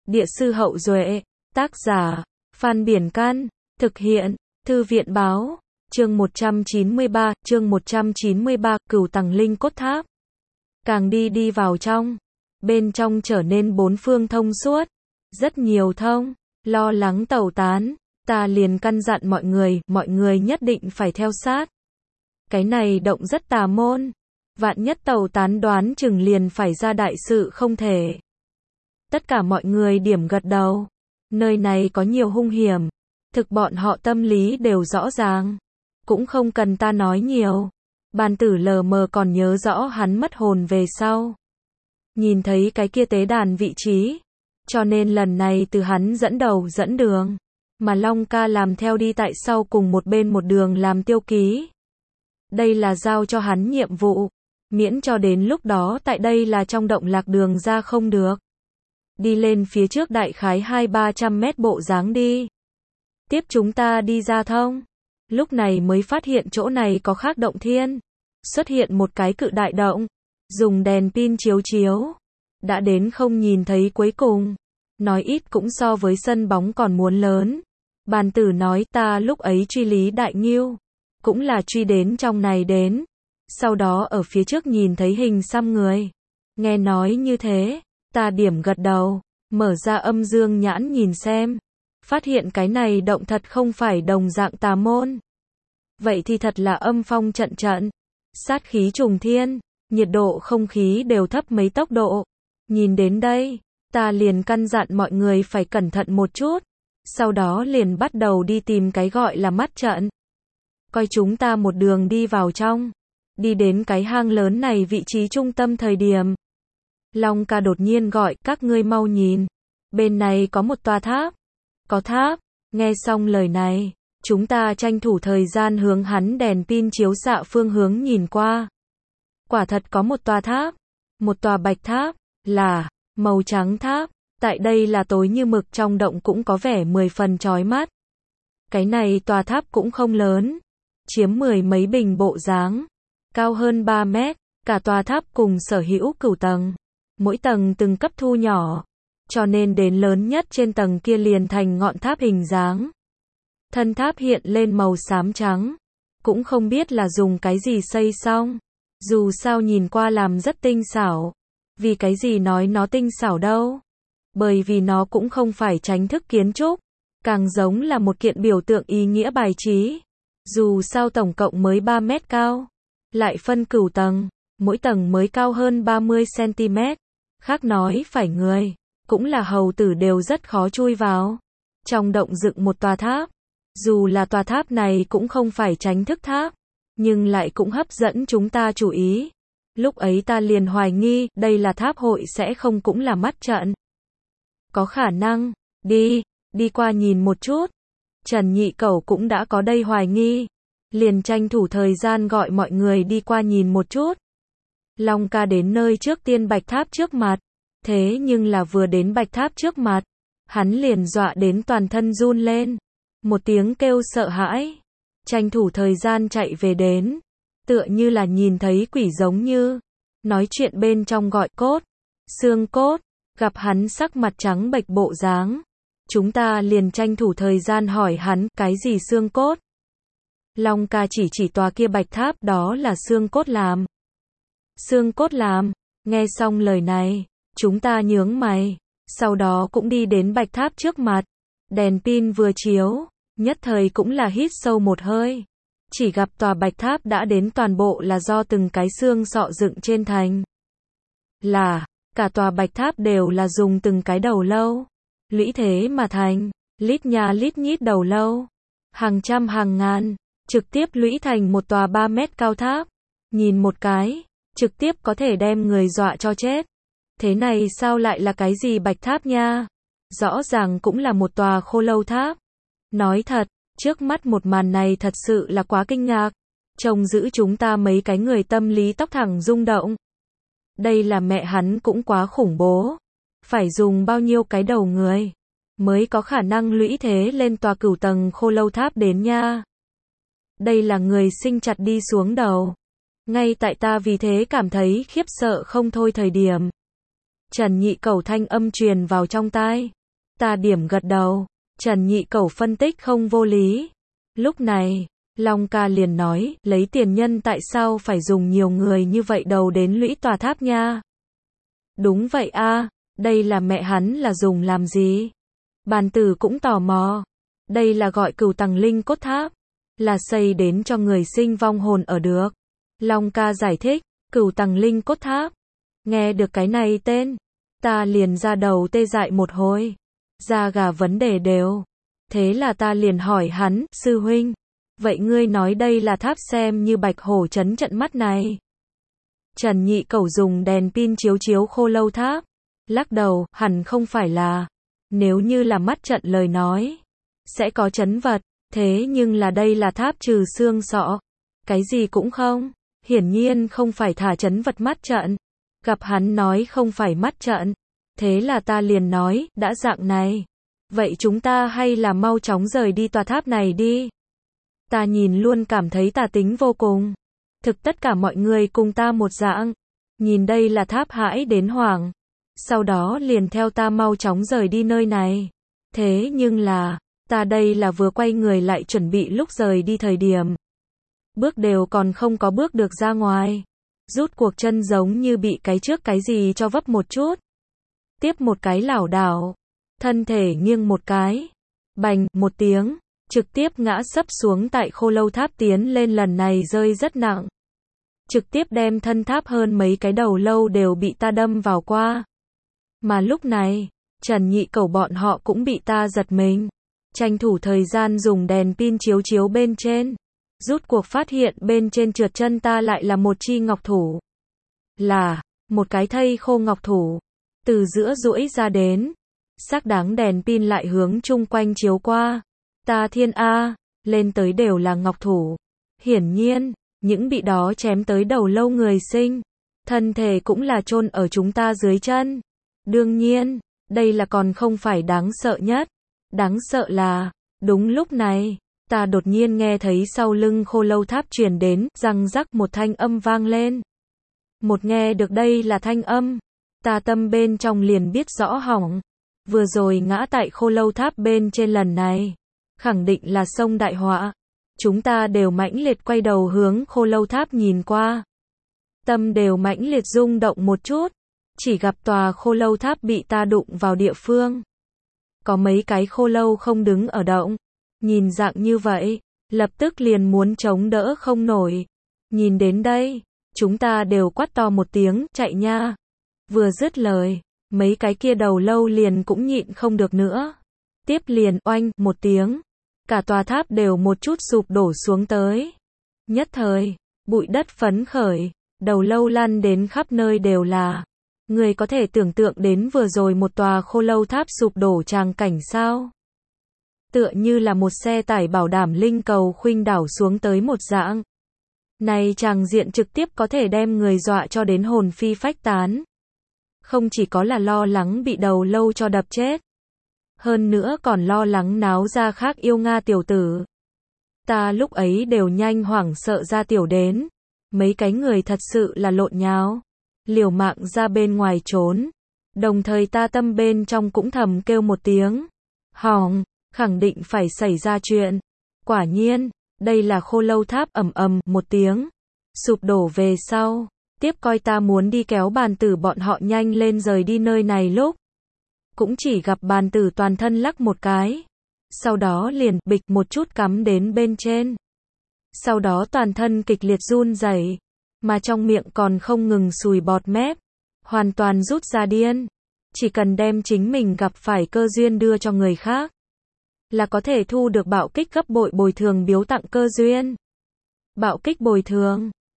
Địa sư Hậu Duệ, tác giả, Phan Biển Căn, thực hiện, Thư viện Báo, chương 193, Cửu Tầng Linh Cốt Tháp. Càng đi vào trong, bên trong trở nên bốn phương thông suốt, rất nhiều thông, lo lắng tẩu tán, ta liền căn dặn mọi người nhất định phải theo sát. Cái này động rất tà môn, vạn nhất tẩu tán đoán chừng liền phải ra đại sự không thể. Tất cả mọi người điểm gật đầu, nơi này có nhiều hung hiểm, thực bọn họ tâm lý đều rõ ràng, cũng không cần ta nói nhiều. Bàn tử lờ mờ còn nhớ rõ hắn mất hồn về sau. Nhìn thấy cái kia tế đàn vị trí, cho nên lần này từ hắn dẫn đầu dẫn đường, mà Long ca làm theo đi tại sau cùng một bên một đường làm tiêu ký. Đây là giao cho hắn nhiệm vụ, miễn cho đến lúc đó tại đây là trong động lạc đường ra không được. Đi lên phía trước đại khái 200-300 mét bộ dáng đi. Tiếp chúng ta đi ra thông. Lúc này mới phát hiện chỗ này có khác động thiên. Xuất hiện một cái cự đại động. Dùng đèn pin chiếu. Đã đến không nhìn thấy cuối cùng. Nói ít cũng so với sân bóng còn muốn lớn. Bàn tử nói ta lúc ấy truy Lý Đại Ngưu. Cũng là truy đến trong này đến. Sau đó ở phía trước nhìn thấy hình xăm người. Nghe nói như thế. Ta điểm gật đầu. Mở ra âm dương nhãn nhìn xem. Phát hiện cái này động thật không phải đồng dạng tà môn. Vậy thì thật là âm phong trận trận. Sát khí trùng thiên. Nhiệt độ không khí đều thấp mấy tốc độ. Nhìn đến đây, ta liền căn dặn mọi người phải cẩn thận một chút. Sau đó liền bắt đầu đi tìm cái gọi là mắt trận. Coi chúng ta một đường đi vào trong. Đi đến cái hang lớn này vị trí trung tâm thời điểm. Long ca đột nhiên gọi các ngươi mau nhìn. Bên này có một tòa tháp. Có tháp. Nghe xong lời này, chúng ta tranh thủ thời gian hướng hắn đèn pin chiếu xạ phương hướng nhìn qua. Quả thật có một tòa tháp. Một tòa bạch tháp. Là màu trắng tháp. Tại đây là tối như mực, trong động cũng có vẻ 10 phần chói mắt. Cái này tòa tháp cũng không lớn. Chiếm 10 mấy bình bộ dáng. Cao hơn 3 mét. Cả tòa tháp cùng sở hữu cửu tầng. Mỗi tầng từng cấp thu nhỏ. Cho nên đến lớn nhất trên tầng kia liền thành ngọn tháp hình dáng. Thân tháp hiện lên màu xám trắng. Cũng không biết là dùng cái gì xây xong. Dù sao nhìn qua làm rất tinh xảo. Vì cái gì nói nó tinh xảo đâu? Bởi vì nó cũng không phải tránh thức kiến trúc. Càng giống là một kiện biểu tượng ý nghĩa bài trí. Dù sao tổng cộng mới 3 mét cao. Lại phân cửu tầng. Mỗi tầng mới cao hơn 30 cm. Khác nói phải người. Cũng là hầu tử đều rất khó chui vào. Trong động dựng một tòa tháp. Dù là tòa tháp này cũng không phải tránh thức tháp. Nhưng lại cũng hấp dẫn chúng ta chú ý. Lúc ấy ta liền hoài nghi, đây là tháp hội sẽ không cũng là mắt trận. Có khả năng, đi qua nhìn một chút. Trần Nhị Cẩu cũng đã có đây hoài nghi. Liền tranh thủ thời gian gọi mọi người đi qua nhìn một chút. Long ca đến nơi trước tiên bạch tháp trước mặt. Thế nhưng là vừa đến bạch tháp trước mặt. Hắn liền dọa đến toàn thân run lên. Một tiếng kêu sợ hãi. Tranh thủ thời gian chạy về đến. Tựa như là nhìn thấy quỷ giống như. Nói chuyện bên trong gọi cốt. Xương cốt. Gặp hắn sắc mặt trắng bệch bộ dáng. Chúng ta liền tranh thủ thời gian hỏi hắn cái gì xương cốt. Long ca chỉ tòa kia bạch tháp đó là xương cốt làm. Xương cốt làm. Nghe xong lời này. Chúng ta nhướng mày. Sau đó cũng đi đến bạch tháp trước mặt. Đèn pin vừa chiếu. Nhất thời cũng là hít sâu một hơi. Chỉ gặp tòa bạch tháp đã đến toàn bộ là do từng cái xương sọ dựng trên thành. Là, cả tòa bạch tháp đều là dùng từng cái đầu lâu. Lũy thế mà thành, lít nhà lít nhít đầu lâu. Hàng trăm hàng ngàn, trực tiếp lũy thành một tòa 3 mét cao tháp. Nhìn một cái, trực tiếp có thể đem người dọa cho chết. Thế này sao lại là cái gì bạch tháp nha? Rõ ràng cũng là một tòa khô lâu tháp. Nói thật, trước mắt một màn này thật sự là quá kinh ngạc. Trông giữ chúng ta mấy cái người tâm lý tóc thẳng rung động. Đây là mẹ hắn cũng quá khủng bố. Phải dùng bao nhiêu cái đầu người mới có khả năng lũy thế lên tòa cửu tầng khô lâu tháp đến nha. Đây là người sinh chặt đi xuống đầu. Ngay tại ta vì thế cảm thấy khiếp sợ không thôi thời điểm. Trần Nhị Cẩu thanh âm truyền vào trong tai. Ta điểm gật đầu. Trần Nhị Cẩu phân tích không vô lý. Lúc này, Long ca liền nói, lấy tiền nhân tại sao phải dùng nhiều người như vậy đầu đến lũy tòa tháp nha. Đúng vậy a, đây là mẹ hắn là dùng làm gì? Bàn tử cũng tò mò. Đây là gọi Cửu Tầng Linh Cốt Tháp, là xây đến cho người sinh vong hồn ở được. Long ca giải thích, Cửu Tầng Linh Cốt Tháp. Nghe được cái này tên, ta liền ra đầu tê dại một hồi, da gà vấn đề đều. Thế là ta liền hỏi hắn, sư huynh, vậy ngươi nói đây là tháp xem như Bạch Hổ trấn trận mắt này. Trần Nhị Cẩu dùng đèn pin chiếu chiếu Khô Lâu Tháp, lắc đầu, hẳn không phải là. Nếu như là mắt trận lời nói, sẽ có trấn vật, thế nhưng là đây là tháp trừ xương sọ. Cái gì cũng không, hiển nhiên không phải thả trấn vật mắt trận. Gặp hắn nói không phải mắt trận, thế là ta liền nói, đã dạng này. Vậy chúng ta hay là mau chóng rời đi tòa tháp này đi. Ta nhìn luôn cảm thấy tà tính vô cùng. Thực tất cả mọi người cùng ta một dạng. Nhìn đây là tháp hãi đến hoảng. Sau đó liền theo ta mau chóng rời đi nơi này. Thế nhưng là, ta đây là vừa quay người lại chuẩn bị lúc rời đi thời điểm. Bước đều còn không có bước được ra ngoài. Rút cuộc chân giống như bị cái trước cái gì cho vấp một chút. Tiếp một cái lảo đảo. Thân thể nghiêng một cái. Bành, một tiếng. Trực tiếp ngã sấp xuống tại Khô Lâu Tháp, tiến lên lần này rơi rất nặng. Trực tiếp đem thân tháp hơn mấy cái đầu lâu đều bị ta đâm vào qua. Mà lúc này, Trần Nhị Cẩu bọn họ cũng bị ta giật mình. Tranh thủ thời gian dùng đèn pin chiếu chiếu bên trên. Rút cuộc phát hiện bên trên trượt chân ta lại là một chi ngọc thủ. Là, một cái thây khô ngọc thủ. Từ giữa duỗi ra đến. Xác đáng đèn pin lại hướng chung quanh chiếu qua. Ta thiên A, lên tới đều là ngọc thủ. Hiển nhiên, những bị đó chém tới đầu lâu người sinh. Thân thể cũng là chôn ở chúng ta dưới chân. Đương nhiên, đây là còn không phải đáng sợ nhất. Đáng sợ là, đúng lúc này, ta đột nhiên nghe thấy sau lưng Khô Lâu Tháp truyền đến, răng rắc một thanh âm vang lên. Một nghe được đây là thanh âm, ta tâm bên trong liền biết rõ hỏng. Vừa rồi ngã tại Khô Lâu Tháp bên trên lần này, khẳng định là sông đại họa. Chúng ta đều mãnh liệt quay đầu hướng Khô Lâu Tháp nhìn qua. Tâm đều mãnh liệt rung động một chút, chỉ gặp tòa Khô Lâu Tháp bị ta đụng vào địa phương. Có mấy cái khô lâu không đứng ở động. Nhìn dạng như vậy, lập tức liền muốn chống đỡ không nổi. Nhìn đến đây, chúng ta đều quát to một tiếng, chạy nha. Vừa dứt lời, mấy cái kia đầu lâu liền cũng nhịn không được nữa. Tiếp liền, oanh, một tiếng. Cả tòa tháp đều một chút sụp đổ xuống tới. Nhất thời, bụi đất phấn khởi, đầu lâu lăn đến khắp nơi đều là. Người có thể tưởng tượng đến vừa rồi một tòa Khô Lâu Tháp sụp đổ tràng cảnh sao? Tựa như là một xe tải bảo đảm linh cầu khuynh đảo xuống tới một dạng. Này tràng diện trực tiếp có thể đem người dọa cho đến hồn phi phách tán. Không chỉ có là lo lắng bị đầu lâu cho đập chết. Hơn nữa còn lo lắng náo ra khác yêu Nga tiểu tử. Ta lúc ấy đều nhanh hoảng sợ ra tiểu đến. Mấy cái người thật sự là lộn nháo. Liều mạng ra bên ngoài trốn. Đồng thời ta tâm bên trong cũng thầm kêu một tiếng. Hỏng, khẳng định phải xảy ra chuyện. Quả nhiên, đây là Khô Lâu Tháp ầm ầm một tiếng. Sụp đổ về sau. Tiếp coi ta muốn đi kéo bàn tử bọn họ nhanh lên rời đi nơi này lúc. Cũng chỉ gặp bàn tử toàn thân lắc một cái. Sau đó liền bịch một chút cắm đến bên trên. Sau đó toàn thân kịch liệt run rẩy. Mà trong miệng còn không ngừng sùi bọt mép. Hoàn toàn rút ra điên. Chỉ cần đem chính mình gặp phải cơ duyên đưa cho người khác. Là có thể thu được bạo kích gấp bội bồi thường biếu tặng cơ duyên. Bạo kích bồi thường.